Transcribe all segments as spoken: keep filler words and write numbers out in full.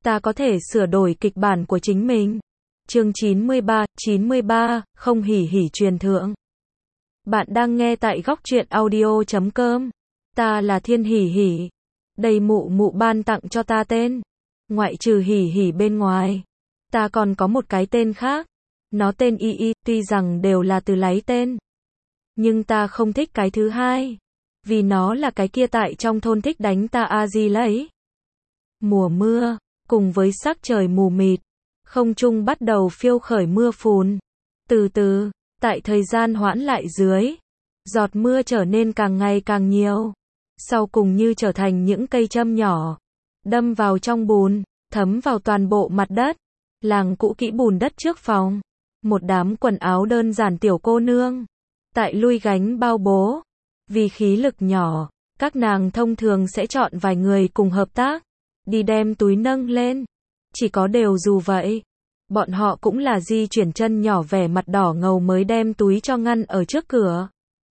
ta có thể sửa đổi kịch bản của chính mình. Chương chín mươi ba, chín mươi ba, không hỉ hỉ truyền thượng. Bạn đang nghe tại góc truyện audio chấm com. Ta là Thiên Hỉ Hỉ. Đây mụ mụ ban tặng cho ta tên. Ngoại trừ hỉ hỉ bên ngoài, ta còn có một cái tên khác. Nó tên Y Y, tuy rằng đều là từ lấy tên. Nhưng ta không thích cái thứ hai. Vì nó là cái kia tại trong thôn thích đánh ta a di lấy. Mùa mưa, cùng với sắc trời mù mịt, không trung bắt đầu phiêu khởi mưa phùn. Từ từ, tại thời gian hoãn lại dưới, giọt mưa trở nên càng ngày càng nhiều. Sau cùng như trở thành những cây châm nhỏ, đâm vào trong bùn, thấm vào toàn bộ mặt đất. Làng cũ kỹ bùn đất trước phòng. Một đám quần áo đơn giản tiểu cô nương. Tại lui gánh bao bố. Vì khí lực nhỏ, các nàng thông thường sẽ chọn vài người cùng hợp tác. Đi đem túi nâng lên. Chỉ có đều dù vậy, bọn họ cũng là di chuyển chân nhỏ vẻ mặt đỏ ngầu mới đem túi cho ngăn ở trước cửa.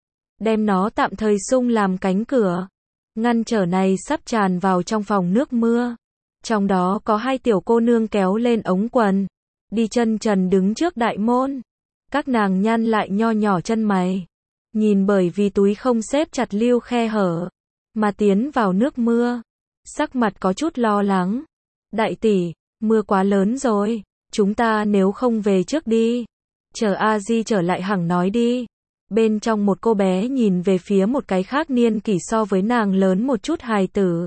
Đem nó tạm thời sung làm cánh cửa. Ngăn trở này sắp tràn vào trong phòng nước mưa. Trong đó có hai tiểu cô nương kéo lên ống quần. Đi chân trần đứng trước đại môn. Các nàng nhăn lại nho nhỏ chân mày. Nhìn bởi vì túi không xếp chặt lưu khe hở. Mà tiến vào nước mưa. Sắc mặt có chút lo lắng. Đại tỷ, mưa quá lớn rồi. Chúng ta nếu không về trước đi. Chờ a di trở lại hẳn nói đi. Bên trong một cô bé nhìn về phía một cái khác niên kỷ so với nàng lớn một chút hài tử.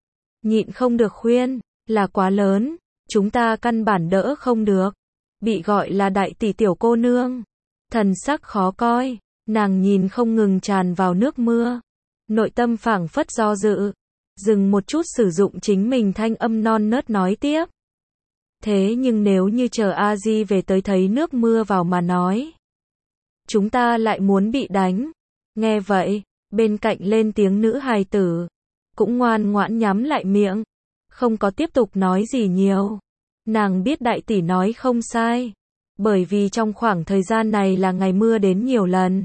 Nhịn không được khuyên, là quá lớn, chúng ta căn bản đỡ không được. Bị gọi là đại tỷ tiểu cô nương. Thần sắc khó coi, nàng nhìn không ngừng tràn vào nước mưa. Nội tâm phảng phất do dự. Dừng một chút sử dụng chính mình thanh âm non nớt nói tiếp. Thế nhưng nếu như chờ a di về tới thấy nước mưa vào mà nói. Chúng ta lại muốn bị đánh. Nghe vậy, bên cạnh lên tiếng nữ hài tử. Cũng ngoan ngoãn nhắm lại miệng. Không có tiếp tục nói gì nhiều. Nàng biết đại tỷ nói không sai. Bởi vì trong khoảng thời gian này là ngày mưa đến nhiều lần.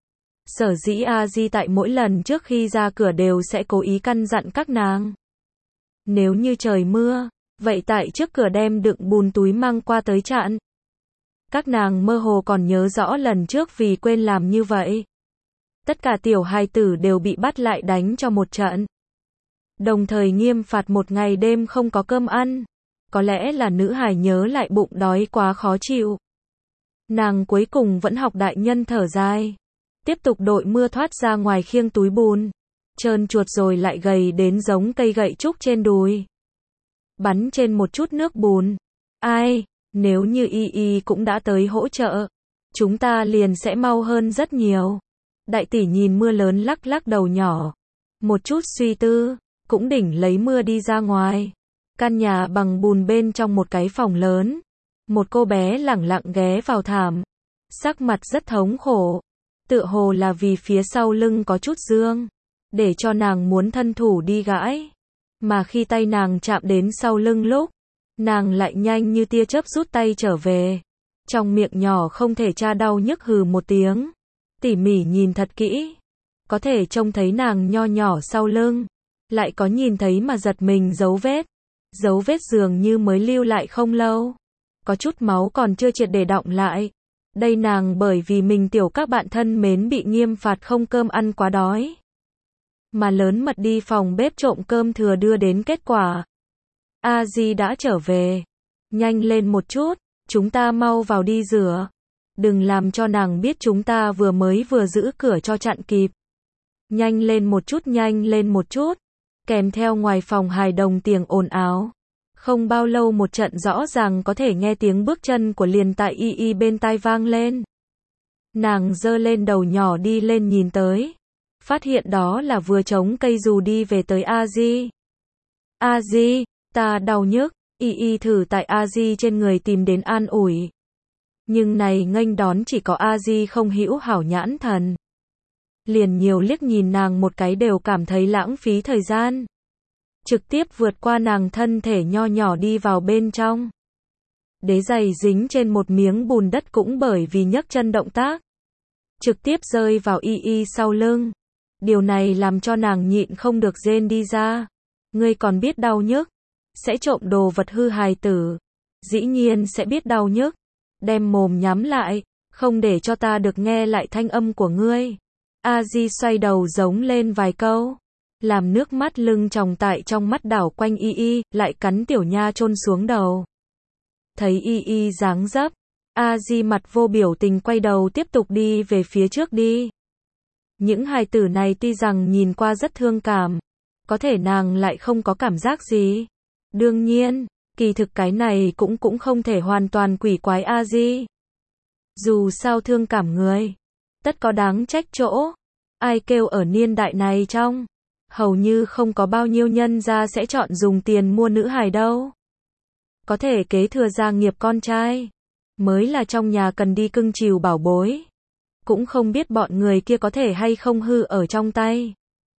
Sở dĩ a di tại mỗi lần trước khi ra cửa đều sẽ cố ý căn dặn các nàng. Nếu như trời mưa, vậy tại trước cửa đem đựng bùn túi mang qua tới chặn. Các nàng mơ hồ còn nhớ rõ lần trước vì quên làm như vậy. Tất cả tiểu hài tử đều bị bắt lại đánh cho một trận. Đồng thời nghiêm phạt một ngày đêm không có cơm ăn. Có lẽ là nữ hài nhớ lại bụng đói quá khó chịu. Nàng cuối cùng vẫn học đại nhân thở dài. Tiếp tục đội mưa thoát ra ngoài khiêng túi bùn. Trơn chuột rồi lại gầy đến giống cây gậy trúc trên đùi. Bắn trên một chút nước bùn. Ai, nếu như Y Y cũng đã tới hỗ trợ. Chúng ta liền sẽ mau hơn rất nhiều. Đại tỷ nhìn mưa lớn lắc lắc đầu nhỏ. Một chút suy tư, cũng đỉnh lấy mưa đi ra ngoài. Căn nhà bằng bùn bên trong một cái phòng lớn. Một cô bé lẳng lặng ghé vào thảm. Sắc mặt rất thống khổ. Tựa hồ là vì phía sau lưng có chút dương. Để cho nàng muốn thân thủ đi gãi. Mà khi tay nàng chạm đến sau lưng lúc. Nàng lại nhanh như tia chớp rút tay trở về. Trong miệng nhỏ không thể tra đau nhức hừ một tiếng. Tỉ mỉ nhìn thật kỹ. Có thể trông thấy nàng nho nhỏ sau lưng. Lại có nhìn thấy mà giật mình dấu vết. Dấu vết dường như mới lưu lại không lâu. Có chút máu còn chưa triệt để đọng lại. Đây nàng bởi vì mình tiểu các bạn thân mến bị nghiêm phạt không cơm ăn quá đói. Mà lớn mật đi phòng bếp trộm cơm thừa đưa đến kết quả. A di đã trở về. Nhanh lên một chút, chúng ta mau vào đi rửa. Đừng làm cho nàng biết chúng ta vừa mới vừa giữ cửa cho chặn kịp. Nhanh lên một chút, nhanh lên một chút. Kèm theo ngoài phòng hài đồng tiếng ồn ào. Không bao lâu một trận rõ ràng có thể nghe tiếng bước chân của liền tại Y Y bên tai vang lên. Nàng giơ lên đầu nhỏ đi lên nhìn tới. Phát hiện đó là vừa chống cây dù đi về tới a di. A di, ta đau nhức. Y Y thử tại a di trên người tìm đến an ủi. Nhưng này nghênh đón chỉ có a di không hữu hảo nhãn thần. Liền nhiều liếc nhìn nàng một cái đều cảm thấy lãng phí thời gian. Trực tiếp vượt qua nàng thân thể nho nhỏ đi vào bên trong. Đế giày dính trên một miếng bùn đất cũng bởi vì nhấc chân động tác. Trực tiếp rơi vào Y Y sau lưng. Điều này làm cho nàng nhịn không được rên đi ra. Ngươi còn biết đau nhức. sẽ trộm đồ vật hư hài tử. Dĩ nhiên sẽ biết đau nhức. Đem mồm nhắm lại, không để cho ta được nghe lại thanh âm của ngươi. A Di xoay đầu giống lên vài câu. Làm nước mắt lưng tròng tại trong mắt đảo quanh Y Y, lại cắn tiểu nha chôn xuống đầu. Thấy Y Y dáng dấp, A Di mặt vô biểu tình quay đầu tiếp tục đi về phía trước đi. Những hài tử này tuy rằng nhìn qua rất thương cảm, có thể nàng lại không có cảm giác gì. Đương nhiên, kỳ thực cái này cũng cũng không thể hoàn toàn quỷ quái A Di. Dù sao thương cảm người, tất có đáng trách chỗ. Ai kêu ở niên đại này trong, hầu như không có bao nhiêu nhân gia sẽ chọn dùng tiền mua nữ hài đâu. Có thể kế thừa gia nghiệp con trai, mới là trong nhà cần đi cưng chiều bảo bối. Cũng không biết bọn người kia có thể hay không hư ở trong tay.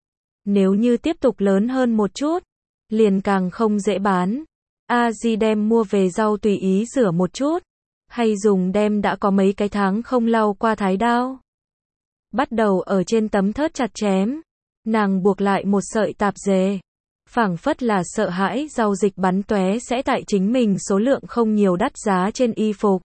Nếu như tiếp tục lớn hơn một chút, liền càng không dễ bán. A Di đem mua về rau tùy ý rửa một chút, hay dùng đem đã có mấy cái tháng không lau qua thái đao. Bắt đầu ở trên tấm thớt chặt chém. Nàng buộc lại một sợi tạp dề. Phảng phất là sợ hãi rau dịch bắn tóe sẽ tại chính mình số lượng không nhiều đắt giá trên y phục.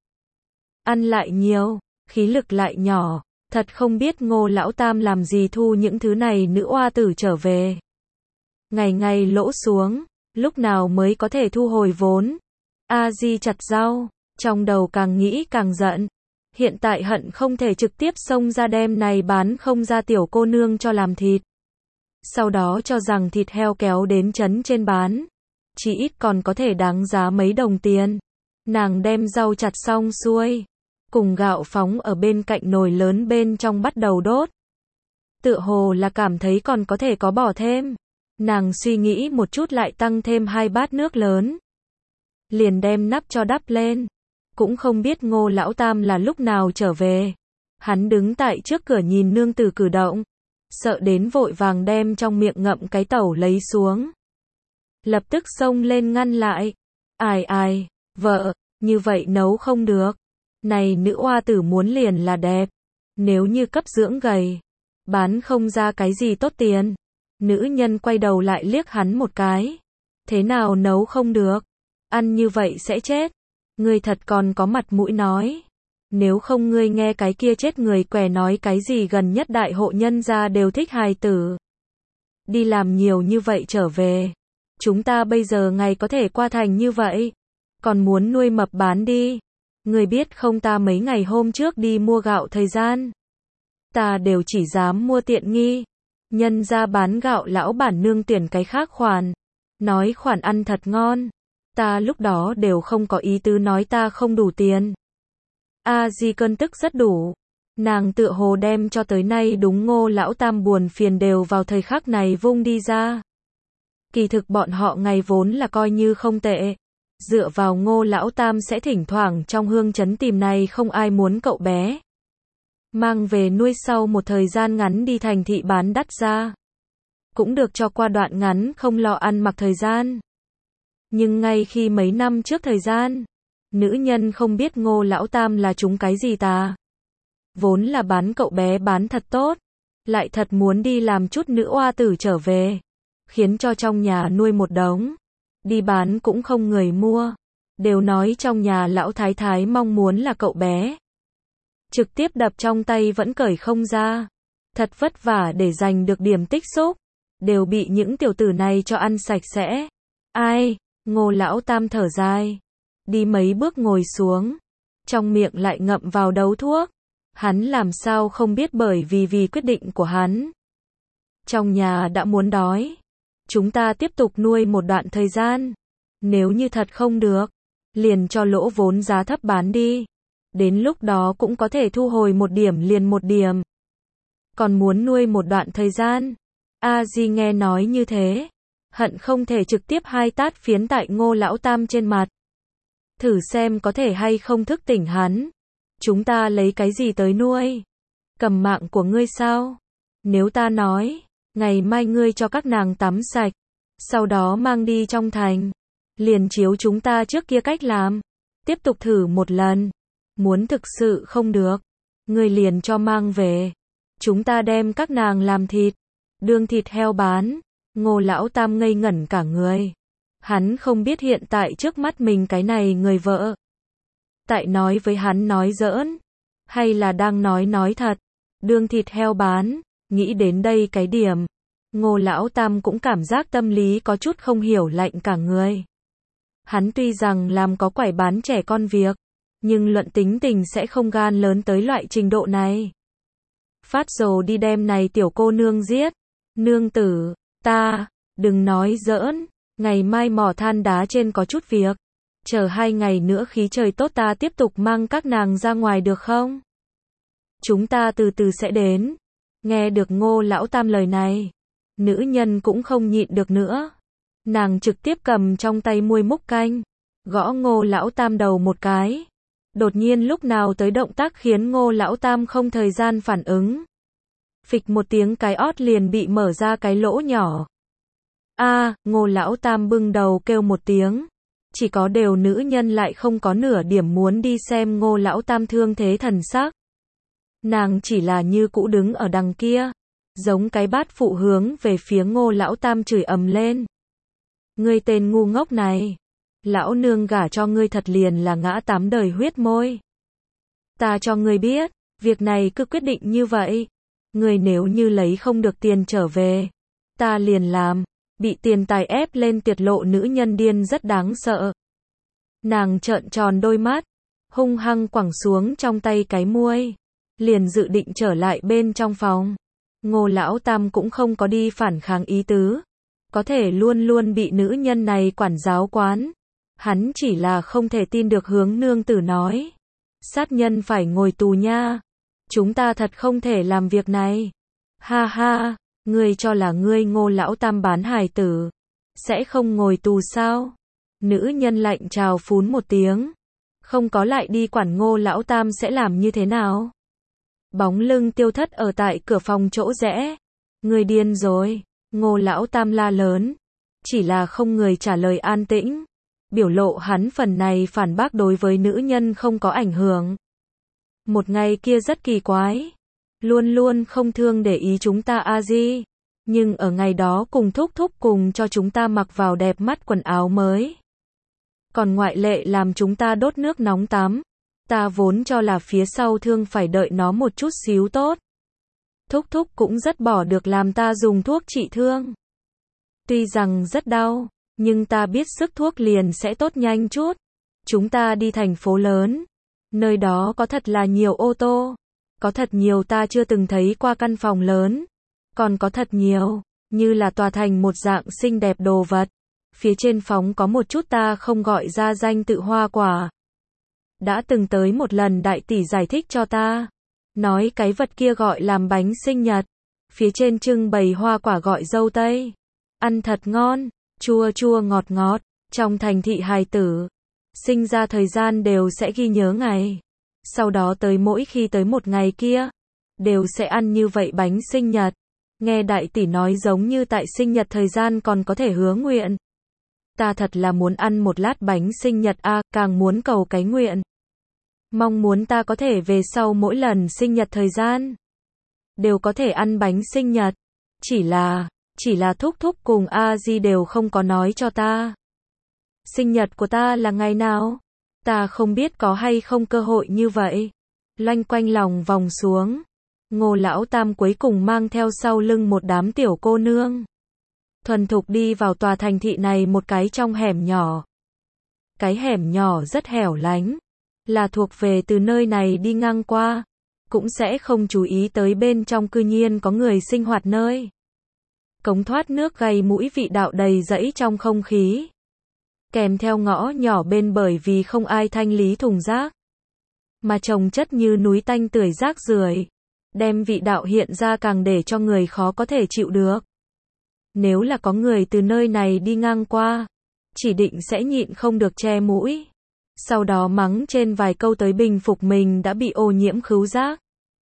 Ăn lại nhiều, khí lực lại nhỏ. Thật không biết Ngô lão tam làm gì thu những thứ này nữ oa tử trở về. Ngày ngày lỗ xuống, lúc nào mới có thể thu hồi vốn. A Di chặt rau, trong đầu càng nghĩ càng giận. Hiện tại hận không thể trực tiếp xông ra đem này bán không ra tiểu cô nương cho làm thịt. Sau đó cho rằng thịt heo kéo đến trấn trên bán, chỉ ít còn có thể đáng giá mấy đồng tiền. Nàng đem rau chặt xong xuôi, cùng gạo phóng ở bên cạnh nồi lớn bên trong bắt đầu đốt. Tựa hồ là cảm thấy còn có thể có bỏ thêm. Nàng suy nghĩ một chút lại tăng thêm hai bát nước lớn. Liền đem nắp cho đắp lên. Cũng không biết Ngô lão tam là lúc nào trở về. Hắn đứng tại trước cửa nhìn nương tử cử động. Sợ đến vội vàng đem trong miệng ngậm cái tẩu lấy xuống. Lập tức xông lên ngăn lại. Ai ai, vợ, như vậy nấu không được. Này nữ oa tử muốn liền là đẹp. Nếu như cấp dưỡng gầy, bán không ra cái gì tốt tiền. Nữ nhân quay đầu lại liếc hắn một cái. Thế nào nấu không được? Ăn như vậy sẽ chết. Ngươi thật còn có mặt mũi nói. Nếu không ngươi nghe cái kia chết người què nói cái gì gần nhất đại hộ nhân gia đều thích hài tử. Đi làm nhiều như vậy trở về. Chúng ta bây giờ ngày có thể qua thành như vậy. Còn muốn nuôi mập bán đi. Ngươi biết không ta mấy ngày hôm trước đi mua gạo thời gian. Ta đều chỉ dám mua tiện nghi. Nhân ra bán gạo lão bản nương tuyển cái khác khoản. Nói khoản ăn thật ngon. Ta lúc đó đều không có ý tứ nói ta không đủ tiền. A Di cơn tức rất đủ. Nàng tựa hồ đem cho tới nay đúng Ngô lão tam buồn phiền đều vào thời khắc này vung đi ra. Kỳ thực bọn họ ngày vốn là coi như không tệ. Dựa vào Ngô lão tam sẽ thỉnh thoảng trong hương trấn tìm này không ai muốn cậu bé. Mang về nuôi sau một thời gian ngắn đi thành thị bán đắt ra. Cũng được cho qua đoạn ngắn không lo ăn mặc thời gian. Nhưng ngay khi mấy năm trước thời gian, nữ nhân không biết Ngô lão tam là chúng cái gì ta. Vốn là bán cậu bé bán thật tốt, lại thật muốn đi làm chút nữ oa tử trở về, khiến cho trong nhà nuôi một đống, đi bán cũng không người mua, đều nói trong nhà lão thái thái mong muốn là cậu bé. Trực tiếp đập trong tay vẫn cởi không ra, thật vất vả để giành được điểm tích xúc, đều bị những tiểu tử này cho ăn sạch sẽ. Ai? Ngô lão tam thở dài, đi mấy bước ngồi xuống, trong miệng lại ngậm vào đấu thuốc. Hắn làm sao không biết bởi vì vì quyết định của hắn. Trong nhà đã muốn đói. Chúng ta tiếp tục nuôi một đoạn thời gian. Nếu như thật không được, liền cho lỗ vốn giá thấp bán đi. Đến lúc đó cũng có thể thu hồi một điểm liền một điểm. Còn muốn nuôi một đoạn thời gian. A Di nghe nói như thế, hận không thể trực tiếp hai tát phiến tại Ngô lão tam trên mặt. Thử xem có thể hay không thức tỉnh hắn. Chúng ta lấy cái gì tới nuôi? Cầm mạng của ngươi sao? Nếu ta nói, ngày mai ngươi cho các nàng tắm sạch, sau đó mang đi trong thành, liền chiếu chúng ta trước kia cách làm, tiếp tục thử một lần. Muốn thực sự không được, ngươi liền cho mang về. Chúng ta đem các nàng làm thịt, đương thịt heo bán. Ngô lão tam ngây ngẩn cả người. Hắn không biết hiện tại trước mắt mình cái này người vợ. Tại nói với hắn nói giỡn, hay là đang nói nói thật, đương thịt heo bán, nghĩ đến đây cái điểm. Ngô Lão Tam cũng cảm giác tâm lý có chút không hiểu lạnh cả người. Hắn tuy rằng làm có quải bán trẻ con việc, nhưng luận tính tình sẽ không gan lớn tới loại trình độ này. Phát rồ đi đem này tiểu cô nương giết. Nương tử, ta, đừng nói giỡn, ngày mai mỏ than đá trên có chút việc. Chờ hai ngày nữa khí trời tốt ta tiếp tục mang các nàng ra ngoài được không? Chúng ta từ từ sẽ đến. Nghe được Ngô Lão Tam lời này, nữ nhân cũng không nhịn được nữa. Nàng trực tiếp cầm trong tay muôi múc canh, gõ Ngô Lão Tam đầu một cái. Đột nhiên lúc nào tới động tác khiến Ngô Lão Tam không thời gian phản ứng. Phịch một tiếng cái ót liền bị mở ra cái lỗ nhỏ. A, Ngô Lão Tam bưng đầu kêu một tiếng. Chỉ có đều nữ nhân lại không có nửa điểm muốn đi xem Ngô Lão Tam thương thế thần sắc. Nàng chỉ là như cũ đứng ở đằng kia, giống cái bát phụ hướng về phía Ngô Lão Tam chửi ầm lên. Ngươi tên ngu ngốc này, lão nương gả cho ngươi thật liền là ngã tám đời huyết môi. Ta cho ngươi biết, việc này cứ quyết định như vậy. Ngươi nếu như lấy không được tiền trở về, ta liền làm. Bị tiền tài ép lên tiệt lộ nữ nhân điên rất đáng sợ. Nàng trợn tròn đôi mắt, hung hăng quẳng xuống trong tay cái muôi, liền dự định trở lại bên trong phòng. Ngô Lão Tam cũng không có đi phản kháng ý tứ, có thể luôn luôn bị nữ nhân này quản giáo quán. Hắn chỉ là không thể tin được hướng nương tử nói. Sát nhân phải ngồi tù nha. Chúng ta thật không thể làm việc này. Ha ha, ngươi cho là ngươi Ngô Lão Tam bán hài tử, sẽ không ngồi tù sao? Nữ nhân lạnh trào phún một tiếng. Không có lại đi quản Ngô Lão Tam sẽ làm như thế nào? Bóng lưng tiêu thất ở tại cửa phòng chỗ rẽ. Ngươi điên rồi, Ngô Lão Tam la lớn. Chỉ là không người trả lời an tĩnh. Biểu lộ hắn phần này phản bác đối với nữ nhân không có ảnh hưởng. Một ngày kia rất kỳ quái. Luôn luôn không thương để ý chúng ta a di. Nhưng ở ngày đó cùng thúc thúc cùng cho chúng ta mặc vào đẹp mắt quần áo mới. Còn ngoại lệ làm chúng ta đốt nước nóng tắm. Ta vốn cho là phía sau thương phải đợi nó một chút xíu tốt. Thúc thúc cũng rất bỏ được làm ta dùng thuốc trị thương. Tuy rằng rất đau, nhưng ta biết sức thuốc liền sẽ tốt nhanh chút. Chúng ta đi thành phố lớn. Nơi đó có thật là nhiều ô tô. Có thật nhiều ta chưa từng thấy qua căn phòng lớn. Còn có thật nhiều, như là tòa thành một dạng xinh đẹp đồ vật. Phía trên phóng có một chút ta không gọi ra danh tự hoa quả. Đã từng tới một lần đại tỷ giải thích cho ta. Nói cái vật kia gọi làm bánh sinh nhật. Phía trên trưng bày hoa quả gọi dâu tây. Ăn thật ngon, chua chua ngọt ngọt. Trong thành thị hài tử, sinh ra thời gian đều sẽ ghi nhớ ngày. Sau đó tới mỗi khi tới một ngày kia, đều sẽ ăn như vậy bánh sinh nhật. Nghe đại tỷ nói giống như tại sinh nhật thời gian còn có thể hứa nguyện. Ta thật là muốn ăn một lát bánh sinh nhật a, à, càng muốn cầu cái nguyện. Mong muốn ta có thể về sau mỗi lần sinh nhật thời gian, đều có thể ăn bánh sinh nhật. Chỉ là, chỉ là thúc thúc cùng a di đều không có nói cho ta. Sinh nhật của ta là ngày nào? Ta không biết có hay không cơ hội như vậy. Loanh quanh lòng vòng xuống. Ngô Lão Tam cuối cùng mang theo sau lưng một đám tiểu cô nương. Thuần thục đi vào tòa thành thị này một cái trong hẻm nhỏ. Cái hẻm nhỏ rất hẻo lánh. Là thuộc về từ nơi này đi ngang qua. Cũng sẽ không chú ý tới bên trong cư nhiên có người sinh hoạt nơi. Cống thoát nước gây mũi vị đạo đầy rẫy trong không khí. Kèm theo ngõ nhỏ bên bởi vì không ai thanh lý thùng rác. Mà chồng chất như núi tanh tưởi rác rưởi. Đem vị đạo hiện ra càng để cho người khó có thể chịu được. Nếu là có người từ nơi này đi ngang qua, chỉ định sẽ nhịn không được che mũi. Sau đó mắng trên vài câu tới bình phục mình đã bị ô nhiễm khứu giác.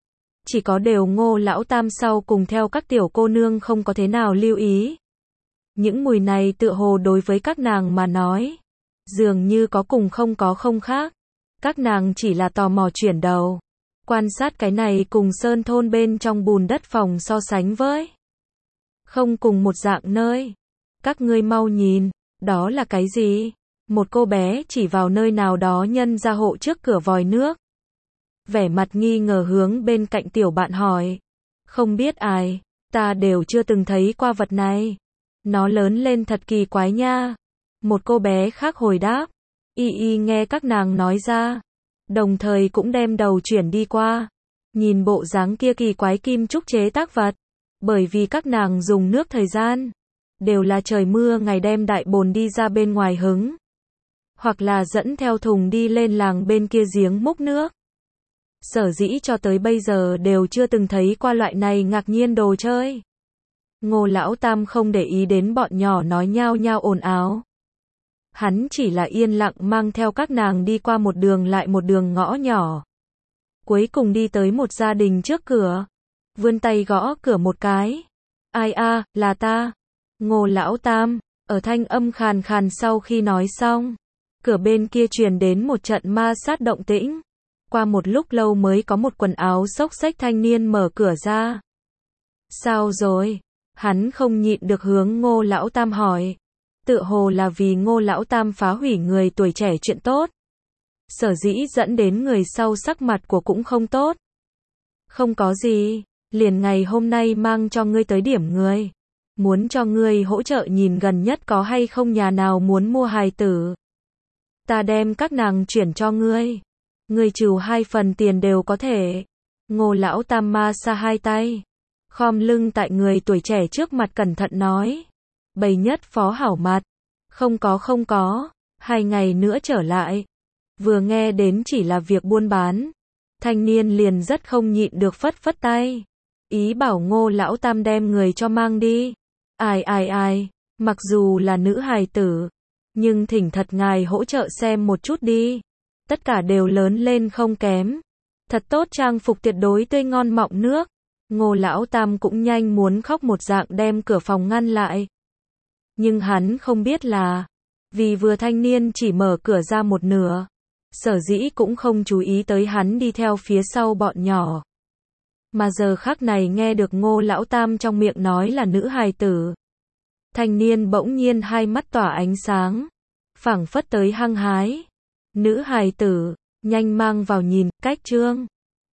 Chỉ có đều Ngô Lão Tam sau cùng theo các tiểu cô nương không có thế nào lưu ý. Những mùi này tựa hồ đối với các nàng mà nói, dường như có cùng không có không khác. Các nàng chỉ là tò mò chuyển đầu, quan sát cái này cùng sơn thôn bên trong bùn đất phòng so sánh với. Không cùng một dạng nơi. Các ngươi mau nhìn, Đó là cái gì? Một cô bé chỉ vào nơi nào đó nhân ra hộ trước cửa vòi nước. Vẻ mặt nghi ngờ hướng bên cạnh tiểu bạn hỏi. Không biết ai, ta đều chưa từng thấy qua vật này. Nó lớn lên thật kỳ quái nha. Một cô bé khác hồi đáp. Y y nghe các nàng nói ra. Đồng thời cũng đem đầu chuyển đi qua. Nhìn bộ dáng kia kỳ quái kim trúc chế tác vật. Bởi vì các nàng dùng nước thời gian. Đều là trời mưa ngày đem đại bồn đi ra bên ngoài hứng. Hoặc là dẫn theo thùng đi lên làng bên kia giếng múc nước. Sở dĩ cho tới bây giờ đều chưa từng thấy qua loại này ngạc nhiên đồ chơi. Ngô Lão Tam không để ý đến bọn nhỏ nói nhao nhao ồn ào. Hắn chỉ là yên lặng mang theo các nàng đi qua một đường lại một đường ngõ nhỏ. Cuối cùng đi tới một gia đình trước cửa. Vươn tay gõ cửa một cái. Ai a, là ta. Ngô Lão Tam, ở thanh âm khàn khàn sau khi nói xong. Cửa bên kia truyền đến một trận ma sát động tĩnh. Qua một lúc lâu mới có một quần áo xốc xếch thanh niên mở cửa ra. Sao rồi? Hắn không nhịn được hướng Ngô Lão Tam hỏi. Tựa hồ là vì Ngô Lão Tam phá hủy người tuổi trẻ chuyện tốt. Sở dĩ dẫn đến người sau sắc mặt của cũng không tốt. Không có gì, liền ngày hôm nay mang cho ngươi tới điểm người. Muốn cho ngươi hỗ trợ nhìn gần nhất có hay không nhà nào muốn mua hài tử. Ta đem các nàng chuyển cho ngươi. Ngươi trừ hai phần tiền đều có thể. Ngô Lão Tam ma xa hai tay. Khom lưng tại người tuổi trẻ trước mặt cẩn thận nói. Bầy nhất phó hảo mặt. Không có không có. Hai ngày nữa trở lại. Vừa nghe đến chỉ là việc buôn bán. Thanh niên liền rất không nhịn được phất phất tay. Ý bảo Ngô Lão Tam đem người cho mang đi. Ai ai ai. Mặc dù là nữ hài tử. Nhưng thỉnh thật ngài hỗ trợ xem một chút đi. Tất cả đều lớn lên không kém. Thật tốt trang phục tuyệt đối tươi ngon mọng nước. Ngô Lão Tam cũng nhanh muốn khóc một dạng đem cửa phòng ngăn lại. Nhưng hắn không biết là, vì vừa thanh niên chỉ mở cửa ra một nửa. Sở dĩ cũng không chú ý tới hắn đi theo phía sau bọn nhỏ. Mà giờ khắc này nghe được Ngô Lão Tam trong miệng nói là nữ hài tử. Thanh niên bỗng nhiên hai mắt tỏa ánh sáng. Phảng phất tới hăng hái. Nữ hài tử, nhanh mang vào nhìn, cách trương.